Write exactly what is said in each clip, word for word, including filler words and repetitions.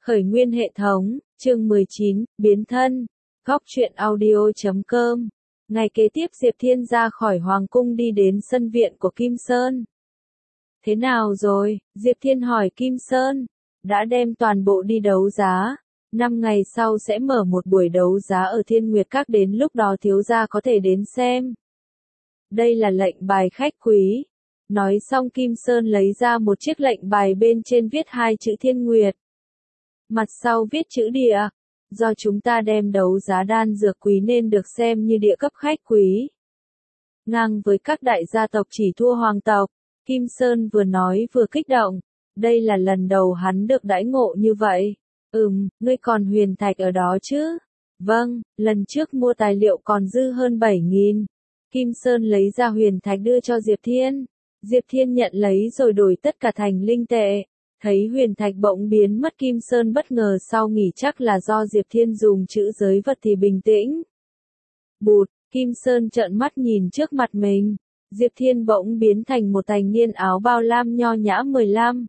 Khởi nguyên hệ thống, chương mười chín, biến thân, góc truyện audio chấm com. Ngày kế tiếp Diệp Thiên ra khỏi Hoàng Cung đi đến sân viện của Kim Sơn. Thế nào rồi? Diệp Thiên hỏi Kim Sơn. Đã đem toàn bộ đi đấu giá. Năm ngày sau sẽ mở một buổi đấu giá ở Thiên Nguyệt Các, đến lúc đó thiếu gia có thể đến xem. Đây là lệnh bài khách quý. Nói xong Kim Sơn lấy ra một chiếc lệnh bài bên trên viết hai chữ Thiên Nguyệt. Mặt sau viết chữ địa. Do chúng ta đem đấu giá đan dược quý nên được xem như địa cấp khách quý. Ngang với các đại gia tộc chỉ thua hoàng tộc. Kim Sơn vừa nói vừa kích động. Đây là lần đầu hắn được đãi ngộ như vậy. Ừm, ngươi còn huyền thạch ở đó chứ? Vâng, lần trước mua tài liệu còn dư hơn bảy nghìn. Kim Sơn lấy ra huyền thạch đưa cho Diệp Thiên. Diệp Thiên nhận lấy rồi đổi tất cả thành linh tệ. Thấy huyền thạch bỗng biến mất, Kim Sơn bất ngờ, sau nghĩ chắc là do Diệp Thiên dùng chữ giới vật thì bình tĩnh. Bụt, Kim Sơn trợn mắt nhìn trước mặt mình. Diệp Thiên bỗng biến thành một thanh niên áo bao lam nho nhã mười lăm,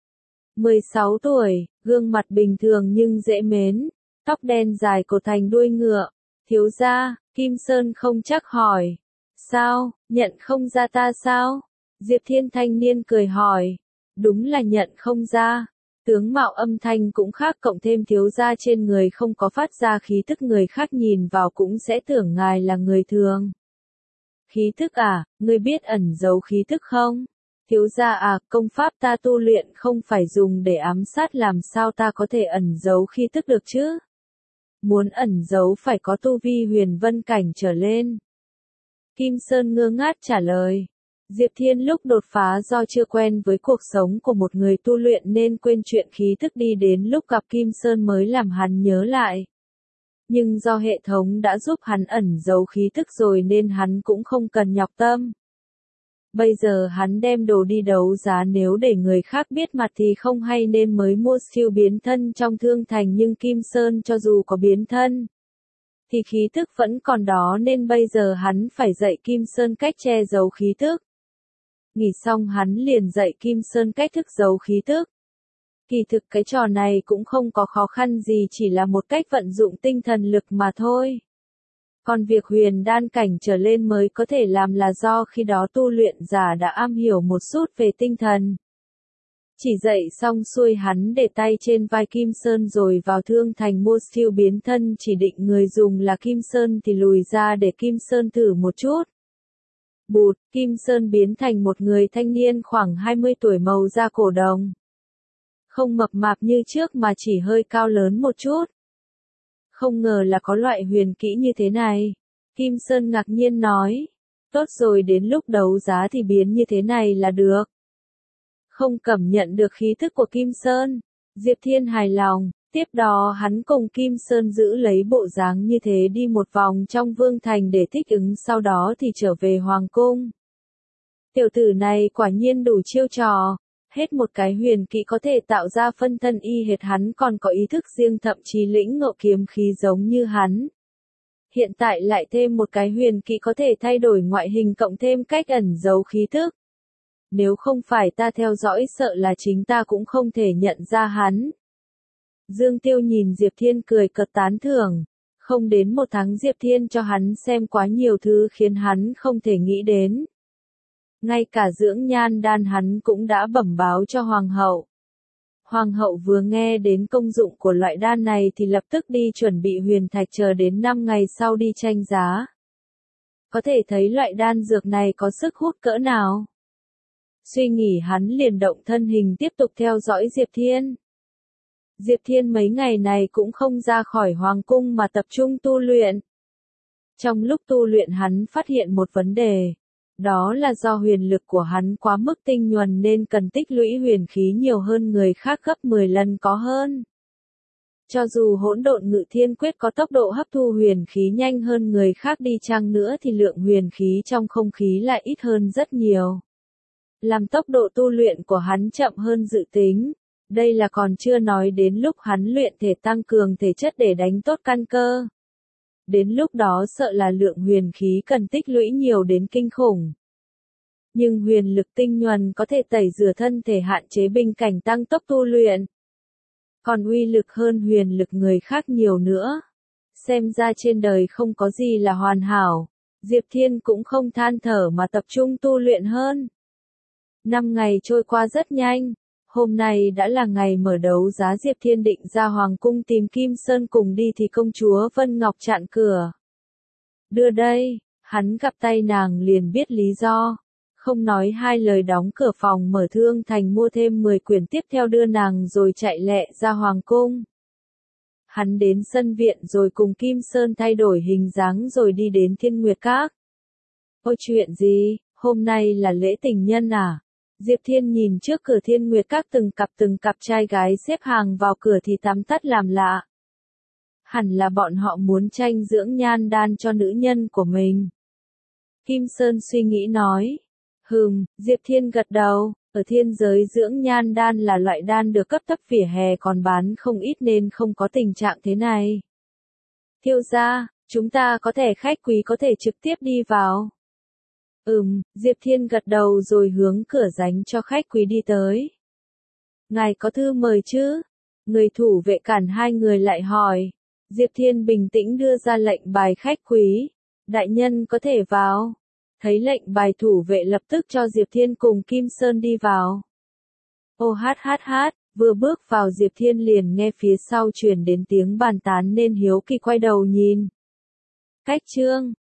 mười sáu tuổi, gương mặt bình thường nhưng dễ mến, tóc đen dài cột thành đuôi ngựa. Thiếu gia, Kim Sơn không chắc hỏi. Sao, nhận không ra ta sao? Diệp Thiên thanh niên cười hỏi. Đúng là nhận không ra. Tướng mạo âm thanh cũng khác, cộng thêm thiếu gia trên người không có phát ra khí tức, người khác nhìn vào cũng sẽ tưởng ngài là người thường. Khí tức à, ngươi biết ẩn giấu khí tức không? Thiếu gia à, công pháp ta tu luyện không phải dùng để ám sát, làm sao ta có thể ẩn giấu khí tức được chứ? Muốn ẩn giấu phải có tu vi huyền vân cảnh trở lên. Kim Sơn ngơ ngác trả lời. Diệp Thiên lúc đột phá do chưa quen với cuộc sống của một người tu luyện nên quên chuyện khí tức, đi đến lúc gặp Kim Sơn mới làm hắn nhớ lại. Nhưng do hệ thống đã giúp hắn ẩn giấu khí tức rồi nên hắn cũng không cần nhọc tâm. Bây giờ hắn đem đồ đi đấu giá, nếu để người khác biết mặt thì không hay nên mới mua siêu biến thân trong thương thành, nhưng Kim Sơn cho dù có biến thân thì khí tức vẫn còn đó, nên bây giờ hắn phải dạy Kim Sơn cách che giấu khí tức. Nghỉ xong hắn liền dạy Kim Sơn cách thức giấu khí tức. Kỳ thực cái trò này cũng không có khó khăn gì, chỉ là một cách vận dụng tinh thần lực mà thôi. Còn việc huyền đan cảnh trở lên mới có thể làm là do khi đó tu luyện giả đã am hiểu một chút về tinh thần. Chỉ dạy xong xuôi hắn để tay trên vai Kim Sơn rồi vào thương thành mua siêu biến thân, chỉ định người dùng là Kim Sơn thì lùi ra để Kim Sơn thử một chút. Bụt, Kim Sơn biến thành một người thanh niên khoảng hai mươi tuổi, màu da cổ đồng. Không mập mạp như trước mà chỉ hơi cao lớn một chút. Không ngờ là có loại huyền kỹ như thế này. Kim Sơn ngạc nhiên nói. Tốt rồi, đến lúc đấu giá thì biến như thế này là được. Không cảm nhận được khí thức của Kim Sơn. Diệp Thiên hài lòng. Tiếp đó hắn cùng Kim Sơn giữ lấy bộ dáng như thế đi một vòng trong vương thành để thích ứng, sau đó thì trở về Hoàng Cung. Tiểu tử này quả nhiên đủ chiêu trò. Hết một cái huyền kỹ có thể tạo ra phân thân y hệt hắn, còn có ý thức riêng, thậm chí lĩnh ngộ kiếm khí giống như hắn. Hiện tại lại thêm một cái huyền kỹ có thể thay đổi ngoại hình, cộng thêm cách ẩn giấu khí thức. Nếu không phải ta theo dõi, sợ là chính ta cũng không thể nhận ra hắn. Dương Tiêu nhìn Diệp Thiên cười cợt tán thưởng. Không đến một tháng Diệp Thiên cho hắn xem quá nhiều thứ khiến hắn không thể nghĩ đến. Ngay cả dưỡng nhan đan hắn cũng đã bẩm báo cho Hoàng hậu. Hoàng hậu vừa nghe đến công dụng của loại đan này thì lập tức đi chuẩn bị huyền thạch, chờ đến năm ngày sau đi tranh giá. Có thể thấy loại đan dược này có sức hút cỡ nào. Suy nghĩ hắn liền động thân hình tiếp tục theo dõi Diệp Thiên. Diệp Thiên mấy ngày này cũng không ra khỏi Hoàng Cung mà tập trung tu luyện. Trong lúc tu luyện hắn phát hiện một vấn đề. Đó là do huyền lực của hắn quá mức tinh nhuần nên cần tích lũy huyền khí nhiều hơn người khác gấp mười lần có hơn. Cho dù hỗn độn ngự thiên quyết có tốc độ hấp thu huyền khí nhanh hơn người khác đi chăng nữa thì lượng huyền khí trong không khí lại ít hơn rất nhiều. Làm tốc độ tu luyện của hắn chậm hơn dự tính. Đây là còn chưa nói đến lúc hắn luyện thể tăng cường thể chất để đánh tốt căn cơ. Đến lúc đó sợ là lượng huyền khí cần tích lũy nhiều đến kinh khủng. Nhưng huyền lực tinh nhuần có thể tẩy rửa thân thể, hạn chế bình cảnh, tăng tốc tu luyện. còn uy lực hơn huyền lực người khác nhiều nữa. Xem ra trên đời không có gì là hoàn hảo. Diệp Thiên cũng không than thở mà tập trung tu luyện hơn. Năm ngày trôi qua rất nhanh. Hôm nay đã là ngày mở đấu giá. Diệp Thiên định ra hoàng cung tìm Kim Sơn cùng đi thì công chúa Vân Ngọc chặn cửa. Đưa đây, hắn gặp tay nàng liền biết lý do. Không nói hai lời đóng cửa phòng mở Thương Thành mua thêm mười quyển tiếp theo đưa nàng rồi chạy lẹ ra hoàng cung. Hắn đến sân viện rồi cùng Kim Sơn thay đổi hình dáng rồi đi đến Thiên Nguyệt Các. Ôi chuyện gì, hôm nay là lễ tình nhân à? Diệp Thiên nhìn trước cửa Thiên Nguyệt Các từng cặp từng cặp trai gái xếp hàng vào cửa thì tắm tắt làm lạ. Hẳn là bọn họ muốn tranh dưỡng nhan đan cho nữ nhân của mình. Kim Sơn suy nghĩ nói. Hừm, Diệp Thiên gật đầu, ở thiên giới dưỡng nhan đan là loại đan được cấp thấp vỉa hè còn bán không ít nên không có tình trạng thế này. Thiếu gia, chúng ta có thẻ khách quý có thể trực tiếp đi vào. Ừm, Diệp Thiên gật đầu rồi hướng cửa dành cho khách quý đi tới. Ngài có thư mời chứ? Người thủ vệ cản hai người lại hỏi. Diệp Thiên bình tĩnh đưa ra lệnh bài khách quý. Đại nhân có thể vào. Thấy lệnh bài thủ vệ lập tức cho Diệp Thiên cùng Kim Sơn đi vào. Ô hát hát hát, vừa bước vào Diệp Thiên liền nghe phía sau truyền đến tiếng bàn tán nên hiếu kỳ quay đầu nhìn. Cách trương,